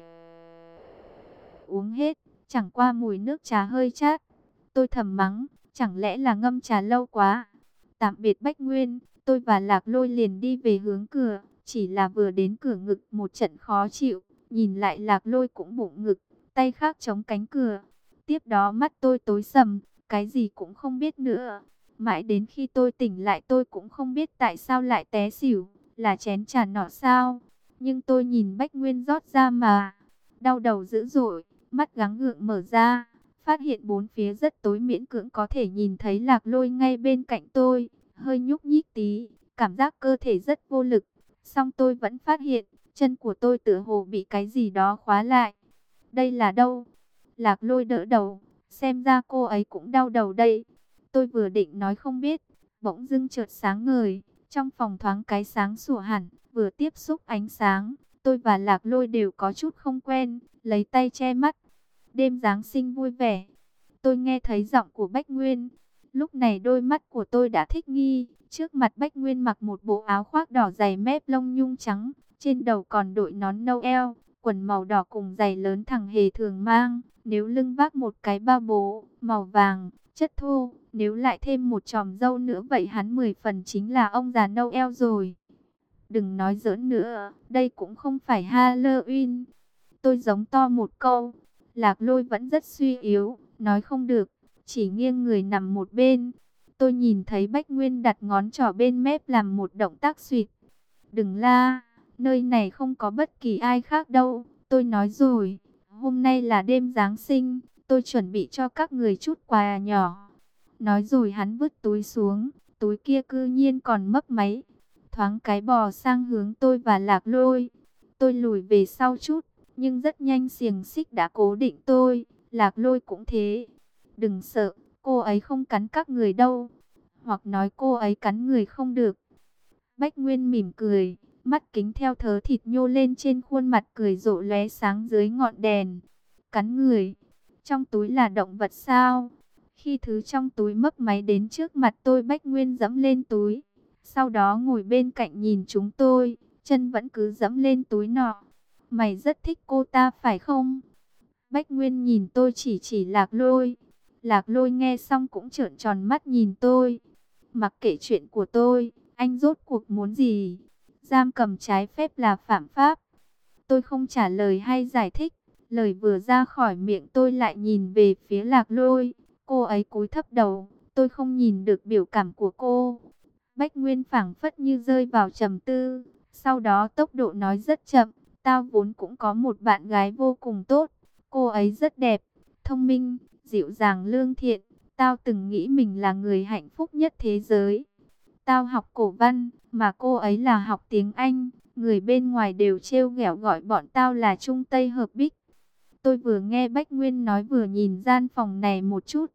uống hết. Chẳng qua mùi nước trà hơi chát. Tôi thầm mắng, chẳng lẽ là ngâm trà lâu quá. Tạm biệt Bách Nguyên, tôi và Lạc Lôi liền đi về hướng cửa. Chỉ là vừa đến cửa ngực một trận khó chịu, nhìn lại Lạc Lôi cũng bụng ngực, tay khác chống cánh cửa. Tiếp đó mắt tôi tối sầm, cái gì cũng không biết nữa. Mãi đến khi tôi tỉnh lại tôi cũng không biết tại sao lại té xỉu, là chén trà nọ sao. Nhưng tôi nhìn Bách Nguyên rót ra mà, đau đầu dữ dội, mắt gắng gượng mở ra. Phát hiện bốn phía rất tối, miễn cưỡng có thể nhìn thấy Lạc Lôi ngay bên cạnh tôi, hơi nhúc nhích tí, cảm giác cơ thể rất vô lực. Song tôi vẫn phát hiện, chân của tôi tựa hồ bị cái gì đó khóa lại. Đây là đâu? Lạc Lôi đỡ đầu, xem ra cô ấy cũng đau đầu đây. Tôi vừa định nói không biết, bỗng dưng chợt sáng ngời, trong phòng thoáng cái sáng sủa hẳn, vừa tiếp xúc ánh sáng, tôi và Lạc Lôi đều có chút không quen, lấy tay che mắt. Đêm Giáng sinh vui vẻ. Tôi nghe thấy giọng của Bách Nguyên. Lúc này đôi mắt của tôi đã thích nghi. Trước mặt Bách Nguyên mặc một bộ áo khoác đỏ dày mép lông nhung trắng. Trên đầu còn đội nón Noel, quần màu đỏ cùng giày lớn thẳng hề thường mang. Nếu lưng vác một cái ba bố màu vàng, chất thô. Nếu lại thêm một chòm râu nữa vậy hắn 10 phần chính là ông già Noel rồi. Đừng nói giỡn nữa, đây cũng không phải Halloween. Tôi giống to một câu. Lạc Lôi vẫn rất suy yếu, nói không được, chỉ nghiêng người nằm một bên. Tôi nhìn thấy Bách Nguyên đặt ngón trỏ bên mép làm một động tác suýt. Đừng la, nơi này không có bất kỳ ai khác đâu. Tôi nói rồi, hôm nay là đêm Giáng sinh, tôi chuẩn bị cho các người chút quà nhỏ. Nói rồi hắn vứt túi xuống, túi kia cư nhiên còn mấp máy. Thoáng cái bò sang hướng tôi và Lạc Lôi. Tôi lùi về sau chút, nhưng rất nhanh xiềng xích đã cố định tôi. Lạc Lôi cũng thế. Đừng sợ, cô ấy không cắn các người đâu. Hoặc nói cô ấy cắn người không được. Bách Nguyên mỉm cười, mắt kính theo thớ thịt nhô lên trên khuôn mặt cười rộ lóe sáng dưới ngọn đèn. Cắn người? Trong túi là động vật sao? Khi thứ trong túi mấp máy đến trước mặt tôi, Bách Nguyên dẫm lên túi. Sau đó ngồi bên cạnh nhìn chúng tôi, chân vẫn cứ dẫm lên túi nọ. Mày rất thích cô ta phải không? Bách Nguyên nhìn tôi chỉ Lạc Lôi. Lạc Lôi nghe xong cũng trợn tròn mắt nhìn tôi. Mặc kệ chuyện của tôi, anh rốt cuộc muốn gì? Giam cầm trái phép là phạm pháp. Tôi không trả lời hay giải thích. Lời vừa ra khỏi miệng tôi lại nhìn về phía Lạc Lôi. Cô ấy cúi thấp đầu, tôi không nhìn được biểu cảm của cô. Bách Nguyên phảng phất như rơi vào trầm tư. Sau đó tốc độ nói rất chậm. Tao vốn cũng có một bạn gái vô cùng tốt. Cô ấy rất đẹp, thông minh, dịu dàng lương thiện. Tao từng nghĩ mình là người hạnh phúc nhất thế giới. Tao học cổ văn, mà cô ấy là học tiếng Anh. Người bên ngoài đều trêu ghẹo gọi bọn tao là Trung Tây hợp bích. Tôi vừa nghe Bách Nguyên nói vừa nhìn gian phòng này một chút.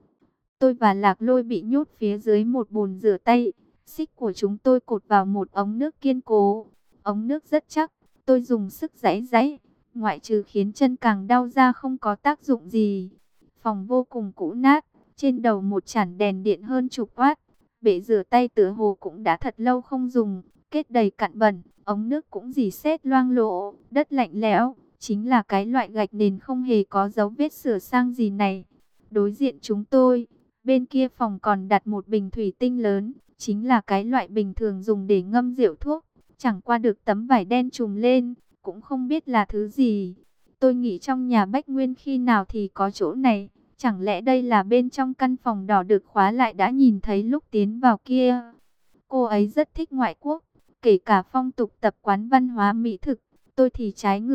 Tôi và Lạc Lôi bị nhốt phía dưới một bồn rửa tay. Xích của chúng tôi cột vào một ống nước kiên cố. Ống nước rất chắc. Tôi dùng sức giãy giãy, ngoại trừ khiến chân càng đau ra không có tác dụng gì. Phòng vô cùng cũ nát, trên đầu một chản đèn điện hơn chục W. Bể rửa tay tựa hồ cũng đã thật lâu không dùng, kết đầy cặn bẩn, ống nước cũng rỉ sét loang lổ, đất lạnh lẽo, chính là cái loại gạch nền không hề có dấu vết sửa sang gì này. Đối diện chúng tôi, bên kia phòng còn đặt một bình thủy tinh lớn, chính là cái loại bình thường dùng để ngâm rượu thuốc. Chẳng qua được tấm vải đen trùm lên, cũng không biết là thứ gì. Tôi nghĩ trong nhà Bách Nguyên khi nào thì có chỗ này. Chẳng lẽ đây là bên trong căn phòng đỏ được khóa lại đã nhìn thấy lúc tiến vào kia. Cô ấy rất thích ngoại quốc, kể cả phong tục tập quán văn hóa mỹ thực. Tôi thì trái ngược,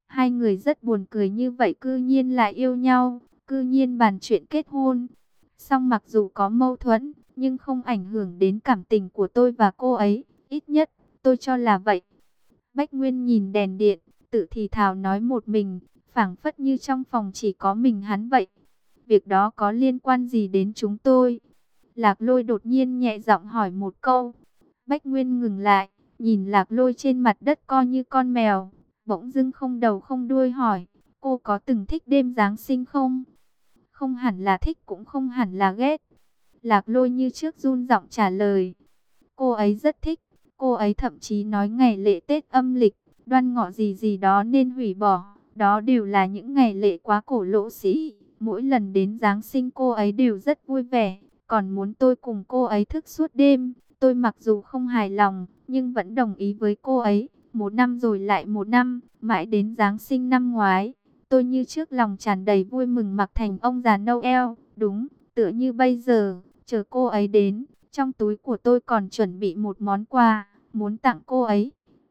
Hai người rất buồn cười, như vậy cư nhiên lại yêu nhau, cư nhiên bàn chuyện kết hôn. Song mặc dù có mâu thuẫn, nhưng không ảnh hưởng đến cảm tình của tôi và cô ấy, ít nhất tôi cho là vậy. Bách Nguyên nhìn đèn điện, tự thì thào nói một mình, phảng phất như trong phòng chỉ có mình hắn vậy. Việc đó có liên quan gì đến chúng tôi? Lạc Lôi đột nhiên nhẹ giọng hỏi một câu. Bách Nguyên ngừng lại, nhìn Lạc Lôi trên mặt đất co như con mèo, bỗng dưng không đầu không đuôi hỏi, cô có từng thích đêm Giáng sinh không? Không hẳn là thích, cũng không hẳn là ghét. Lạc Lôi như trước run giọng trả lời. Cô ấy rất thích, cô ấy thậm chí nói ngày lễ Tết âm lịch, đoan ngọ gì gì đó nên hủy bỏ. Đó đều là những ngày lễ quá cổ lỗ sĩ. Mỗi lần đến Giáng sinh cô ấy đều rất vui vẻ, còn muốn tôi cùng cô ấy thức suốt đêm. Tôi mặc dù không hài lòng, nhưng vẫn đồng ý với cô ấy. Một năm rồi lại một năm, mãi đến Giáng sinh năm ngoái, tôi như trước lòng tràn đầy vui mừng mặc thành ông già Noel. Đúng, tựa như bây giờ, chờ cô ấy đến, trong túi của tôi còn chuẩn bị một món quà, muốn tặng cô ấy.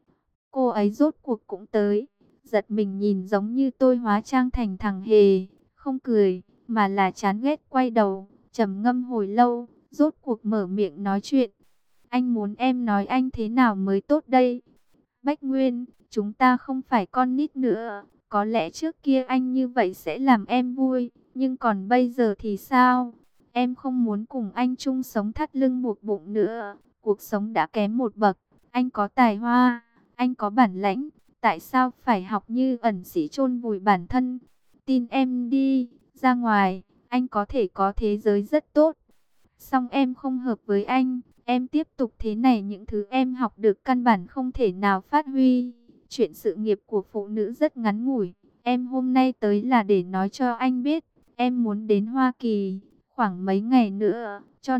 Cô ấy rốt cuộc cũng tới, giật mình nhìn giống như tôi hóa trang thành thằng hề, không cười, mà là chán ghét quay đầu, trầm ngâm hồi lâu, rốt cuộc mở miệng nói chuyện. Anh muốn em nói anh thế nào mới tốt đây? Bách Nguyên, chúng ta không phải con nít nữa, có lẽ trước kia anh như vậy sẽ làm em vui, nhưng còn bây giờ thì sao? Em không muốn cùng anh chung sống thắt lưng buộc bụng nữa, cuộc sống đã kém một bậc, anh có tài hoa, anh có bản lãnh, tại sao phải học như ẩn sĩ chôn vùi bản thân? Tin em đi, ra ngoài, anh có thể có thế giới rất tốt. Song em không hợp với anh, em tiếp tục thế này những thứ em học được căn bản không thể nào phát huy. Chuyện sự nghiệp của phụ nữ rất ngắn ngủi, em hôm nay tới là để nói cho anh biết, em muốn đến Hoa Kỳ, khoảng mấy ngày nữa,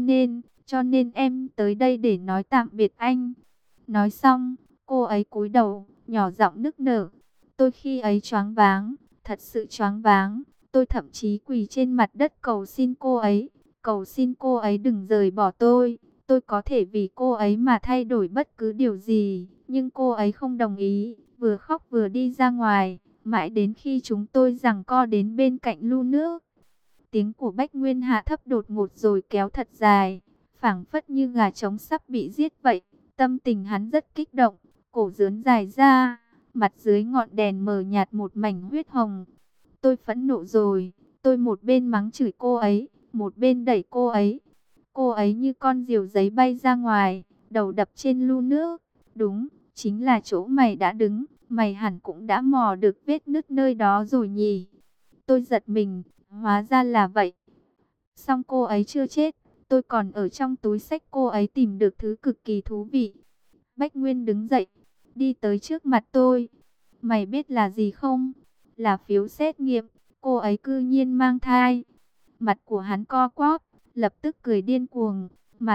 cho nên em tới đây để nói tạm biệt anh. Nói xong, cô ấy cúi đầu, nhỏ giọng nức nở. Tôi khi ấy choáng váng, thật sự choáng váng, tôi thậm chí quỳ trên mặt đất cầu xin cô ấy. Cầu xin cô ấy đừng rời bỏ tôi có thể vì cô ấy mà thay đổi bất cứ điều gì, nhưng cô ấy không đồng ý, vừa khóc vừa đi ra ngoài, mãi đến khi chúng tôi giằng co đến bên cạnh lu nước. Tiếng của Bách Nguyên hạ thấp đột ngột rồi kéo thật dài, phảng phất như gà trống sắp bị giết vậy. Tâm tình hắn rất kích động, cổ rướn dài ra, mặt dưới ngọn đèn mờ nhạt một mảnh huyết hồng. Tôi phẫn nộ rồi, tôi một bên mắng chửi cô ấy, một bên đẩy cô ấy. Cô ấy như con diều giấy bay ra ngoài, đầu đập trên lu nước. Đúng, chính là chỗ mày đã đứng, mày hẳn cũng đã mò được vết nứt nơi đó rồi nhỉ. Tôi giật mình, hóa ra là vậy. Xong cô ấy chưa chết, tôi còn ở trong túi xách cô ấy tìm được thứ cực kỳ thú vị. Bách Nguyên đứng dậy, đi tới trước mặt tôi. Mày biết là gì không? Là phiếu xét nghiệm, cô ấy cư nhiên mang thai. Mặt của hắn co quắp, lập tức cười điên cuồng.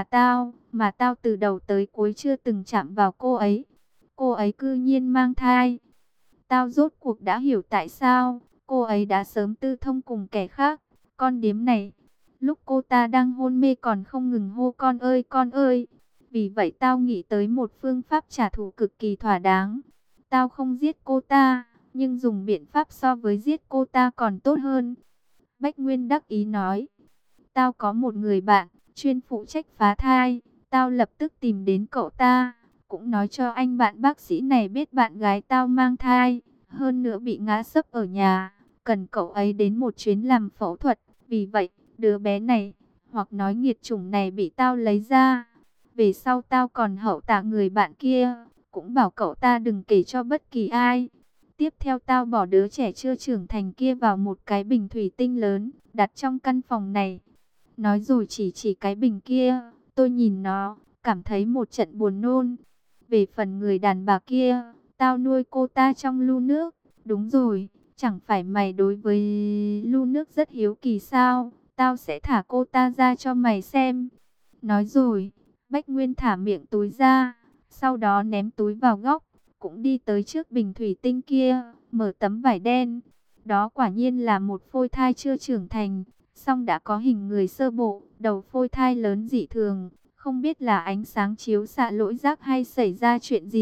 Mà tao từ đầu tới cuối chưa từng chạm vào cô ấy. Cô ấy cư nhiên mang thai. Tao rốt cuộc đã hiểu tại sao cô ấy đã sớm tư thông cùng kẻ khác. Con điếm này, lúc cô ta đang hôn mê còn không ngừng hô con ơi con ơi. Vì vậy tao nghĩ tới một phương pháp trả thù cực kỳ thỏa đáng. Tao không giết cô ta, nhưng dùng biện pháp so với giết cô ta còn tốt hơn. Bách Nguyên đắc ý nói. Tao có một người bạn, chuyên phụ trách phá thai. Tao lập tức tìm đến cậu ta. Cũng nói cho anh bạn bác sĩ này biết bạn gái tao mang thai. Hơn nữa bị ngã sấp ở nhà. Cần cậu ấy đến một chuyến làm phẫu thuật. Vì vậy, đứa bé này, hoặc nói nghiệt chủng này bị tao lấy ra. Về sau tao còn hậu tạ người bạn kia. Cũng bảo cậu ta đừng kể cho bất kỳ ai. Tiếp theo tao bỏ đứa trẻ chưa trưởng thành kia vào một cái bình thủy tinh lớn, đặt trong căn phòng này. Nói rồi chỉ cái bình kia, tôi nhìn nó, cảm thấy một trận buồn nôn. Về phần người đàn bà kia, tao nuôi cô ta trong lu nước. Đúng rồi, chẳng phải mày đối với lu nước rất hiếu kỳ sao? Tao sẽ thả cô ta ra cho mày xem. Nói rồi, Bách Nguyên thả miệng túi ra, sau đó ném túi vào góc, cũng đi tới trước bình thủy tinh kia, mở tấm vải đen. Đó quả nhiên là một phôi thai chưa trưởng thành, song đã có hình người sơ bộ, đầu phôi thai lớn dị thường, không biết là ánh sáng chiếu xạ lỗi rác hay xảy ra chuyện gì.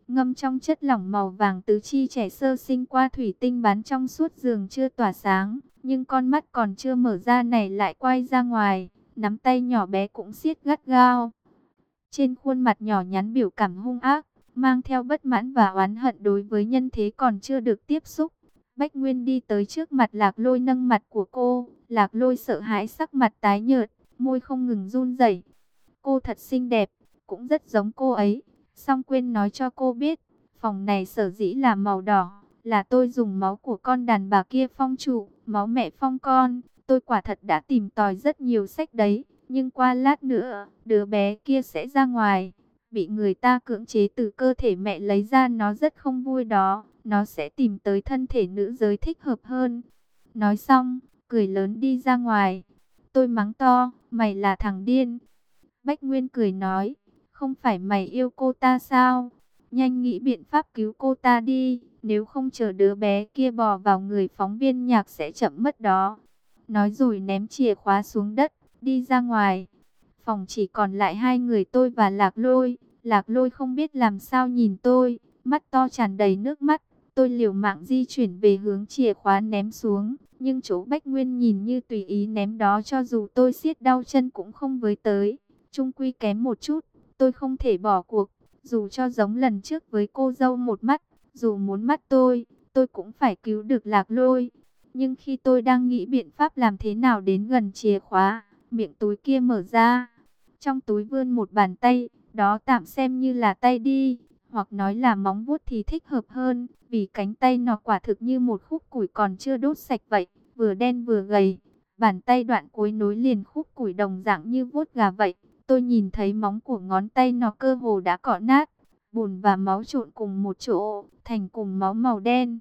ngâm trong chất lỏng màu vàng tứ chi trẻ sơ sinh qua thủy tinh bán trong suốt giường chưa tỏa sáng, nhưng con mắt còn chưa mở ra này lại quay ra ngoài, nắm tay nhỏ bé cũng siết gắt gao. Trên khuôn mặt nhỏ nhắn biểu cảm hung ác, mang theo bất mãn và oán hận đối với nhân thế còn chưa được tiếp xúc. Bách Nguyên đi tới trước mặt Lạc Lôi nâng mặt của cô, Lạc Lôi sợ hãi sắc mặt tái nhợt, môi không ngừng run rẩy. Cô thật xinh đẹp, cũng rất giống cô ấy. Song quên nói cho cô biết, phòng này sở dĩ là màu đỏ, là tôi dùng máu của con đàn bà kia phong trụ, máu mẹ phong con. Tôi quả thật đã tìm tòi rất nhiều sách đấy, nhưng qua lát nữa, đứa bé kia sẽ ra ngoài, bị người ta cưỡng chế từ cơ thể mẹ lấy ra, nó rất không vui đó, nó sẽ tìm tới thân thể nữ giới thích hợp hơn. Nói xong, cười lớn đi ra ngoài. Tôi mắng to, mày là thằng điên. Bách Nguyên cười nói, không phải mày yêu cô ta sao? Nhanh nghĩ biện pháp cứu cô ta đi, nếu không chờ đứa bé kia bò vào người phóng viên nhạc sẽ chậm mất đó. Nói rồi ném chìa khóa xuống đất, đi ra ngoài. Phòng chỉ còn lại hai người tôi và Lạc Lôi. Lạc Lôi không biết làm sao nhìn tôi, mắt to tràn đầy nước mắt. Tôi liều mạng di chuyển về hướng chìa khóa ném xuống, nhưng chỗ Bách Nguyên nhìn như tùy ý ném đó, cho dù tôi siết đau chân cũng không với tới. Chung quy kém một chút, tôi không thể bỏ cuộc, dù cho giống lần trước với cô dâu một mắt, dù muốn mắt tôi cũng phải cứu được Lạc Lôi. Nhưng khi tôi đang nghĩ biện pháp làm thế nào đến gần chìa khóa, miệng túi kia mở ra. Trong túi vươn một bàn tay, đó tạm xem như là tay đi, hoặc nói là móng vuốt thì thích hợp hơn, vì cánh tay nó quả thực như một khúc củi còn chưa đốt sạch vậy, vừa đen vừa gầy. Bàn tay đoạn cuối nối liền khúc củi đồng dạng như vuốt gà vậy. Tôi nhìn thấy móng của ngón tay nó cơ hồ đã cọ nát, bùn và máu trộn cùng một chỗ, thành cùng máu màu đen.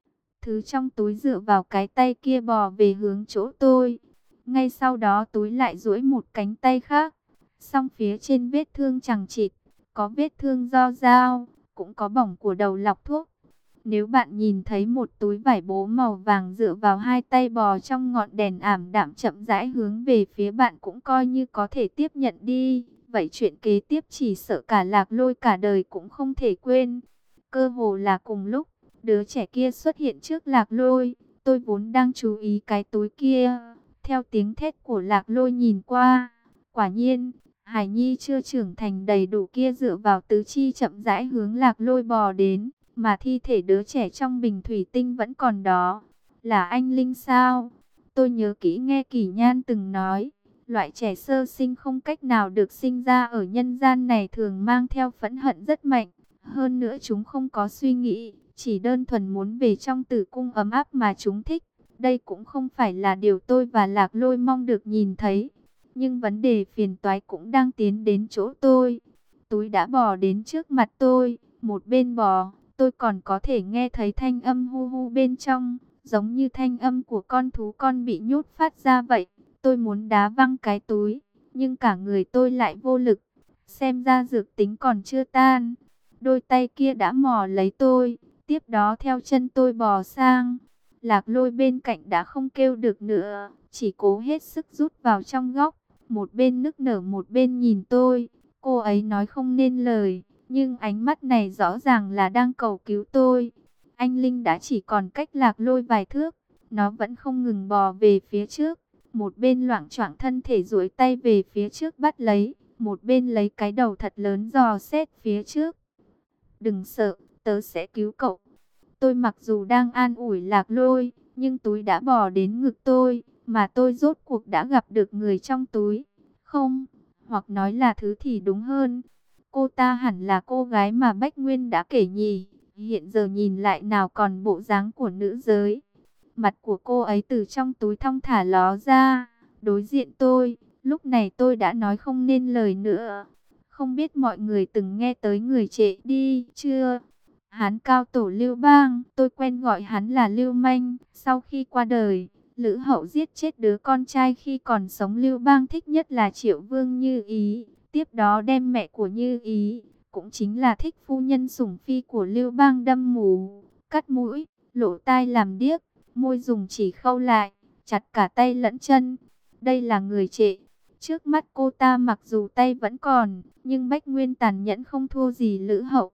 Thứ trong túi dựa vào cái tay kia bò về hướng chỗ tôi. Ngay sau đó túi lại duỗi một cánh tay khác. Song phía trên vết thương chằng chịt, có vết thương do dao, cũng có bỏng của đầu lọc thuốc. Nếu bạn nhìn thấy một túi vải bố màu vàng dựa vào hai tay bò trong ngọn đèn ảm đạm chậm rãi hướng về phía bạn, cũng coi như có thể tiếp nhận đi. Vậy chuyện kế tiếp chỉ sợ cả Lạc Lôi cả đời cũng không thể quên. Cơ hồ là cùng lúc, đứa trẻ kia xuất hiện trước Lạc Lôi. Tôi vốn đang chú ý cái túi kia. Theo tiếng thét của Lạc Lôi nhìn qua, quả nhiên, Hải Nhi chưa trưởng thành đầy đủ kia dựa vào tứ chi chậm rãi hướng Lạc Lôi bò đến. Mà thi thể đứa trẻ trong bình thủy tinh vẫn còn đó. Là anh Linh sao? Tôi nhớ kỹ nghe Kỷ Nhan từng nói, loại trẻ sơ sinh không cách nào được sinh ra ở nhân gian này thường mang theo phẫn hận rất mạnh. Hơn nữa chúng không có suy nghĩ, chỉ đơn thuần muốn về trong tử cung ấm áp mà chúng thích. Đây cũng không phải là điều tôi và Lạc Lôi mong được nhìn thấy. Nhưng vấn đề phiền toái cũng đang tiến đến chỗ tôi. Túi đã bò đến trước mặt tôi, một bên bò, tôi còn có thể nghe thấy thanh âm hu hu bên trong, giống như thanh âm của con thú con bị nhốt phát ra vậy. Tôi muốn đá văng cái túi, nhưng cả người tôi lại vô lực. Xem ra dược tính còn chưa tan. Đôi tay kia đã mò lấy tôi, tiếp đó theo chân tôi bò sang. Lạc Lôi bên cạnh đã không kêu được nữa, chỉ cố hết sức rút vào trong góc, một bên nức nở một bên nhìn tôi. Cô ấy nói không nên lời, nhưng ánh mắt này rõ ràng là đang cầu cứu tôi. Anh Linh đã chỉ còn cách Lạc Lôi vài thước, nó vẫn không ngừng bò về phía trước, một bên loạng choạng thân thể duỗi tay về phía trước bắt lấy, một bên lấy cái đầu thật lớn dò xét phía trước. Đừng sợ, tớ sẽ cứu cậu. Tôi mặc dù đang an ủi Lạc Lôi, nhưng túi đã bò đến ngực tôi, mà tôi rốt cuộc đã gặp được người trong túi. Không, hoặc nói là thứ thì đúng hơn. Cô ta hẳn là cô gái mà Bách Nguyên đã kể nhỉ. Hiện giờ nhìn lại nào còn bộ dáng của nữ giới. Mặt của cô ấy từ trong túi thong thả ló ra, đối diện tôi. Lúc này tôi đã nói không nên lời nữa. Không biết mọi người từng nghe tới người Trệ đi chưa? Hán cao tổ Lưu Bang, tôi quen gọi hắn là Lưu Manh. Sau khi qua đời, Lữ Hậu giết chết đứa con trai khi còn sống Lưu Bang thích nhất là Triệu Vương Như Ý. Tiếp đó đem mẹ của Như Ý, cũng chính là thích phu nhân sủng phi của Lưu Bang đâm mù, cắt mũi, lỗ tai làm điếc, môi dùng chỉ khâu lại, chặt cả tay lẫn chân. Đây là người Trệ. Trước mắt cô ta mặc dù tay vẫn còn, nhưng Bách Nguyên tàn nhẫn không thua gì Lữ Hậu.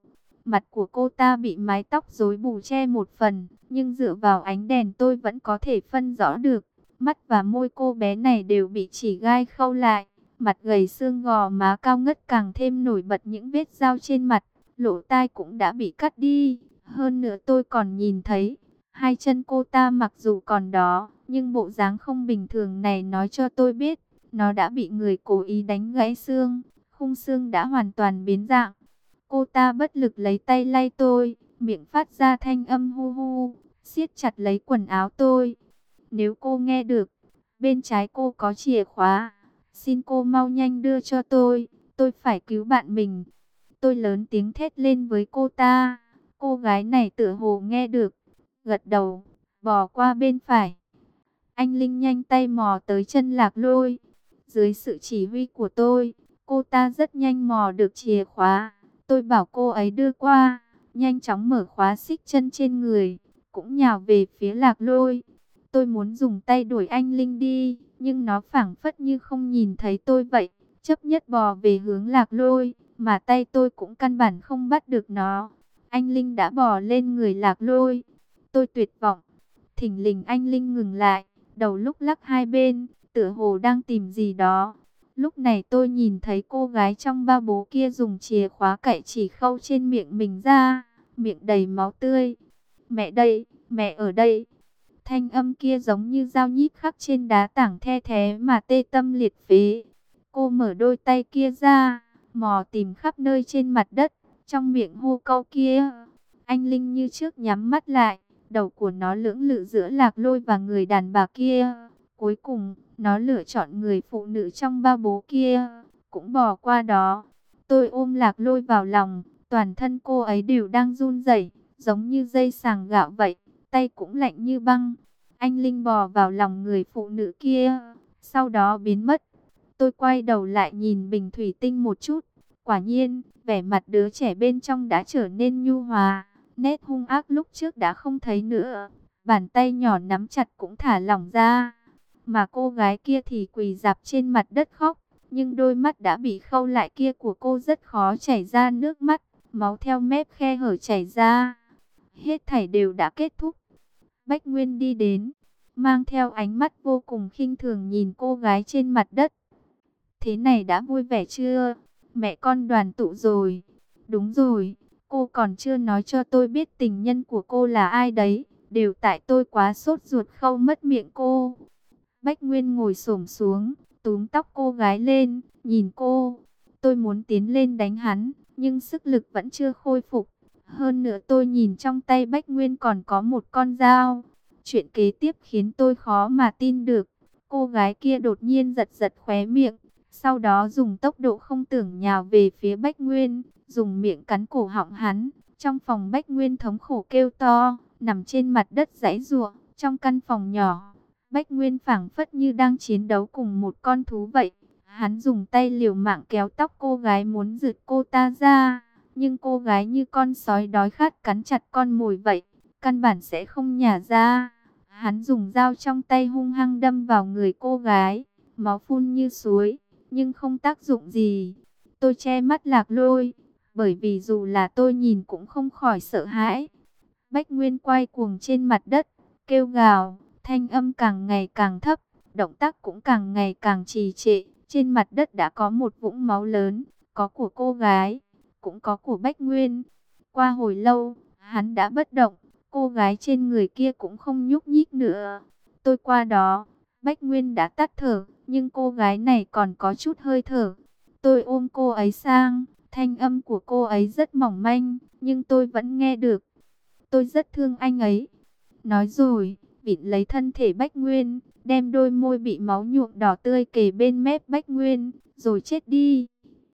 Mặt của cô ta bị mái tóc rối bù che một phần, nhưng dựa vào ánh đèn tôi vẫn có thể phân rõ được. Mắt và môi cô bé này đều bị chỉ gai khâu lại. Mặt gầy xương gò má cao ngất càng thêm nổi bật những vết dao trên mặt. Lỗ tai cũng đã bị cắt đi. Hơn nữa tôi còn nhìn thấy hai chân cô ta mặc dù còn đó, nhưng bộ dáng không bình thường này nói cho tôi biết nó đã bị người cố ý đánh gãy xương. Khung xương đã hoàn toàn biến dạng. Cô ta bất lực lấy tay lay tôi, miệng phát ra thanh âm hu hu, siết chặt lấy quần áo tôi. Nếu cô nghe được, bên trái cô có chìa khóa, xin cô mau nhanh đưa cho tôi phải cứu bạn mình. Tôi lớn tiếng thét lên với cô ta. Cô gái này tựa hồ nghe được, gật đầu, bò qua bên phải. Anh Linh nhanh tay mò tới chân Lạc Lôi. Dưới sự chỉ huy của tôi, cô ta rất nhanh mò được chìa khóa. Tôi bảo cô ấy đưa qua, nhanh chóng mở khóa xích chân trên người, cũng nhào về phía Lạc Lôi. Tôi muốn dùng tay đuổi anh Linh đi, nhưng nó phảng phất như không nhìn thấy tôi vậy, chấp nhất bò về hướng Lạc Lôi, mà tay tôi cũng căn bản không bắt được nó. Anh Linh đã bò lên người Lạc Lôi. Tôi tuyệt vọng. Thình lình anh Linh ngừng lại, đầu lúc lắc hai bên, tựa hồ đang tìm gì đó. Lúc này tôi nhìn thấy cô gái trong ba bố kia dùng chìa khóa cạy chỉ khâu trên miệng mình ra, miệng đầy máu tươi. Mẹ đây, mẹ ở đây. Thanh âm kia giống như dao nhíp khắc trên đá tảng the thé mà tê tâm liệt phế. Cô mở đôi tay kia ra, mò tìm khắp nơi trên mặt đất, trong miệng hô câu kia. Anh Linh như trước nhắm mắt lại, đầu của nó lưỡng lự giữa Lạc Lôi và người đàn bà kia. Cuối cùng, nó lựa chọn người phụ nữ trong ba bố kia, cũng bỏ qua đó. Tôi ôm Lạc Lôi vào lòng, toàn thân cô ấy đều đang run rẩy, giống như dây sàng gạo vậy, tay cũng lạnh như băng. Anh Linh bò vào lòng người phụ nữ kia, sau đó biến mất. Tôi quay đầu lại nhìn bình thủy tinh một chút, quả nhiên, vẻ mặt đứa trẻ bên trong đã trở nên nhu hòa, nét hung ác lúc trước đã không thấy nữa. Bàn tay nhỏ nắm chặt cũng thả lỏng ra. Mà cô gái kia thì quỳ rạp trên mặt đất khóc, nhưng đôi mắt đã bị khâu lại kia của cô rất khó chảy ra nước mắt, máu theo mép khe hở chảy ra. Hết thảy đều đã kết thúc. Bách Nguyên đi đến, mang theo ánh mắt vô cùng khinh thường nhìn cô gái trên mặt đất. Thế này đã vui vẻ chưa? Mẹ con đoàn tụ rồi. Đúng rồi, cô còn chưa nói cho tôi biết tình nhân của cô là ai đấy. Đều tại tôi quá sốt ruột khâu mất miệng cô. Bách Nguyên ngồi xổm xuống, túm tóc cô gái lên, nhìn cô. Tôi muốn tiến lên đánh hắn, nhưng sức lực vẫn chưa khôi phục. Hơn nữa tôi nhìn trong tay Bách Nguyên còn có một con dao. Chuyện kế tiếp khiến tôi khó mà tin được. Cô gái kia đột nhiên giật giật khóe miệng, sau đó dùng tốc độ không tưởng nhào về phía Bách Nguyên, dùng miệng cắn cổ họng hắn. Trong phòng Bách Nguyên thống khổ kêu to, nằm trên mặt đất giãy giụa. Trong căn phòng nhỏ, Bách Nguyên phảng phất như đang chiến đấu cùng một con thú vậy. Hắn dùng tay liều mạng kéo tóc cô gái muốn giật cô ta ra, nhưng cô gái như con sói đói khát cắn chặt con mồi vậy, căn bản sẽ không nhả ra. Hắn dùng dao trong tay hung hăng đâm vào người cô gái, máu phun như suối, nhưng không tác dụng gì. Tôi che mắt Lạc Lôi, bởi vì dù là tôi nhìn cũng không khỏi sợ hãi. Bách Nguyên quay cuồng trên mặt đất, kêu gào, thanh âm càng ngày càng thấp, động tác cũng càng ngày càng trì trệ. Trên mặt đất đã có một vũng máu lớn, có của cô gái, cũng có của Bách Nguyên. Qua hồi lâu, hắn đã bất động, cô gái trên người kia cũng không nhúc nhích nữa. Tôi qua đó, Bách Nguyên đã tắt thở, nhưng cô gái này còn có chút hơi thở. Tôi ôm cô ấy sang, thanh âm của cô ấy rất mỏng manh, nhưng tôi vẫn nghe được. Tôi rất thương anh ấy. Nói rồi, vịn lấy thân thể Bách Nguyên, đem đôi môi bị máu nhuộm đỏ tươi kề bên mép Bách Nguyên, rồi chết đi.